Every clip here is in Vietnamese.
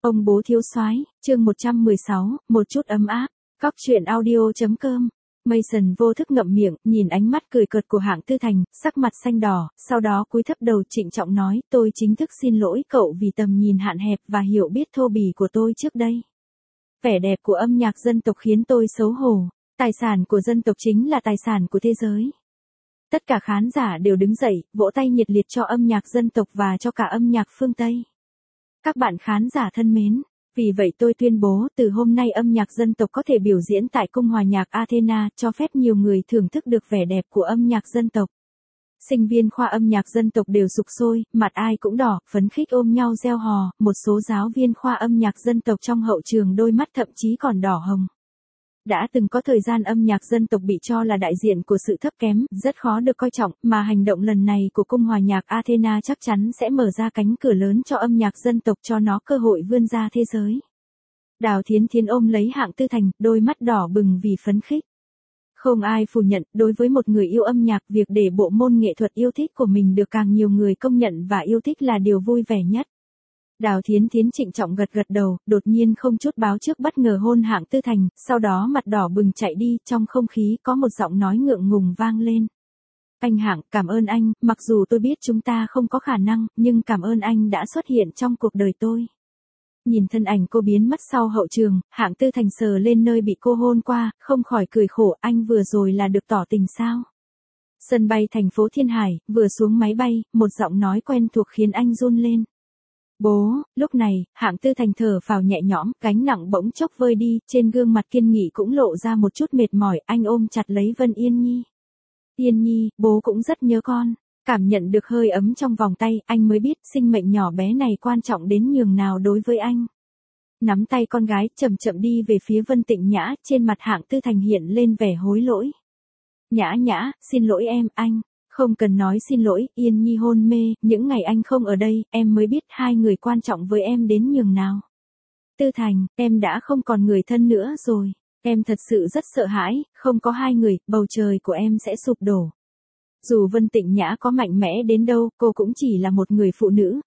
Ông bố thiếu soái, chương 116, một chút ấm áp. Cóc truyện audio.com. Mason vô thức ngậm miệng, nhìn ánh mắt cười cợt của Hạng Tư Thành, sắc mặt xanh đỏ, sau đó cúi thấp đầu trịnh trọng nói, tôi chính thức xin lỗi cậu vì tầm nhìn hạn hẹp và hiểu biết thô bỉ của tôi trước đây. Vẻ đẹp của âm nhạc dân tộc khiến tôi xấu hổ, tài sản của dân tộc chính là tài sản của thế giới. Tất cả khán giả đều đứng dậy, vỗ tay nhiệt liệt cho âm nhạc dân tộc và cho cả âm nhạc phương Tây. Các bạn khán giả thân mến, vì vậy tôi tuyên bố từ hôm nay âm nhạc dân tộc có thể biểu diễn tại Cung Hòa nhạc Athena, cho phép nhiều người thưởng thức được vẻ đẹp của âm nhạc dân tộc. Sinh viên khoa âm nhạc dân tộc đều sục sôi, mặt ai cũng đỏ, phấn khích ôm nhau reo hò, một số giáo viên khoa âm nhạc dân tộc trong hậu trường đôi mắt thậm chí còn đỏ hồng. Đã từng có thời gian âm nhạc dân tộc bị cho là đại diện của sự thấp kém, rất khó được coi trọng, mà hành động lần này của Cung Hòa nhạc Athena chắc chắn sẽ mở ra cánh cửa lớn cho âm nhạc dân tộc, cho nó cơ hội vươn ra thế giới. Đào Thiến Thiến ôm lấy Hạng Tư Thành, đôi mắt đỏ bừng vì phấn khích. Không ai phủ nhận, đối với một người yêu âm nhạc, việc để bộ môn nghệ thuật yêu thích của mình được càng nhiều người công nhận và yêu thích là điều vui vẻ nhất. Đào Thiến Thiến trịnh trọng gật gật đầu, đột nhiên không chút báo trước bất ngờ hôn Hạng Tư Thành, sau đó mặt đỏ bừng chạy đi, trong không khí có một giọng nói ngượng ngùng vang lên. Anh Hạng, cảm ơn anh, mặc dù tôi biết chúng ta không có khả năng, nhưng cảm ơn anh đã xuất hiện trong cuộc đời tôi. Nhìn thân ảnh cô biến mất sau hậu trường, Hạng Tư Thành sờ lên nơi bị cô hôn qua, không khỏi cười khổ, anh vừa rồi là được tỏ tình sao? Sân bay thành phố Thiên Hải, vừa xuống máy bay, một giọng nói quen thuộc khiến anh run lên. Bố, lúc này, Hạng Tư Thành thở phào nhẹ nhõm, gánh nặng bỗng chốc vơi đi, trên gương mặt kiên nghị cũng lộ ra một chút mệt mỏi, anh ôm chặt lấy Vân Yên Nhi. Yên Nhi, bố cũng rất nhớ con. Cảm nhận được hơi ấm trong vòng tay, anh mới biết sinh mệnh nhỏ bé này quan trọng đến nhường nào đối với anh. Nắm tay con gái, chậm chậm đi về phía Vân Tịnh Nhã, trên mặt Hạng Tư Thành hiện lên vẻ hối lỗi. Nhã Nhã, xin lỗi em, anh. Không cần nói xin lỗi, Yên Nhi hôn mê, những ngày anh không ở đây, em mới biết hai người quan trọng với em đến nhường nào. Tư Thành, em đã không còn người thân nữa rồi. Em thật sự rất sợ hãi, không có hai người, bầu trời của em sẽ sụp đổ. Dù Vân Tịnh Nhã có mạnh mẽ đến đâu, cô cũng chỉ là một người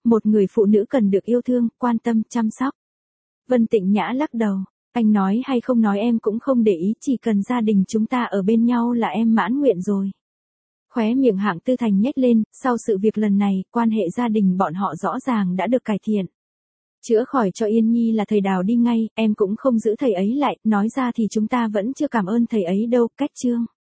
phụ nữ cần được yêu thương, quan tâm, chăm sóc. Vân Tịnh Nhã lắc đầu, anh nói hay không nói em cũng không để ý, chỉ cần gia đình chúng ta ở bên nhau là em mãn nguyện rồi. Khóe miệng Hạng Tư Thành nhếch lên, sau sự việc lần này, quan hệ gia đình bọn họ rõ ràng đã được cải thiện. Chữa khỏi cho Yên Nhi là thầy Đào đi ngay, em cũng không giữ thầy ấy lại, nói ra thì chúng ta vẫn chưa cảm ơn thầy ấy đâu, cách chương.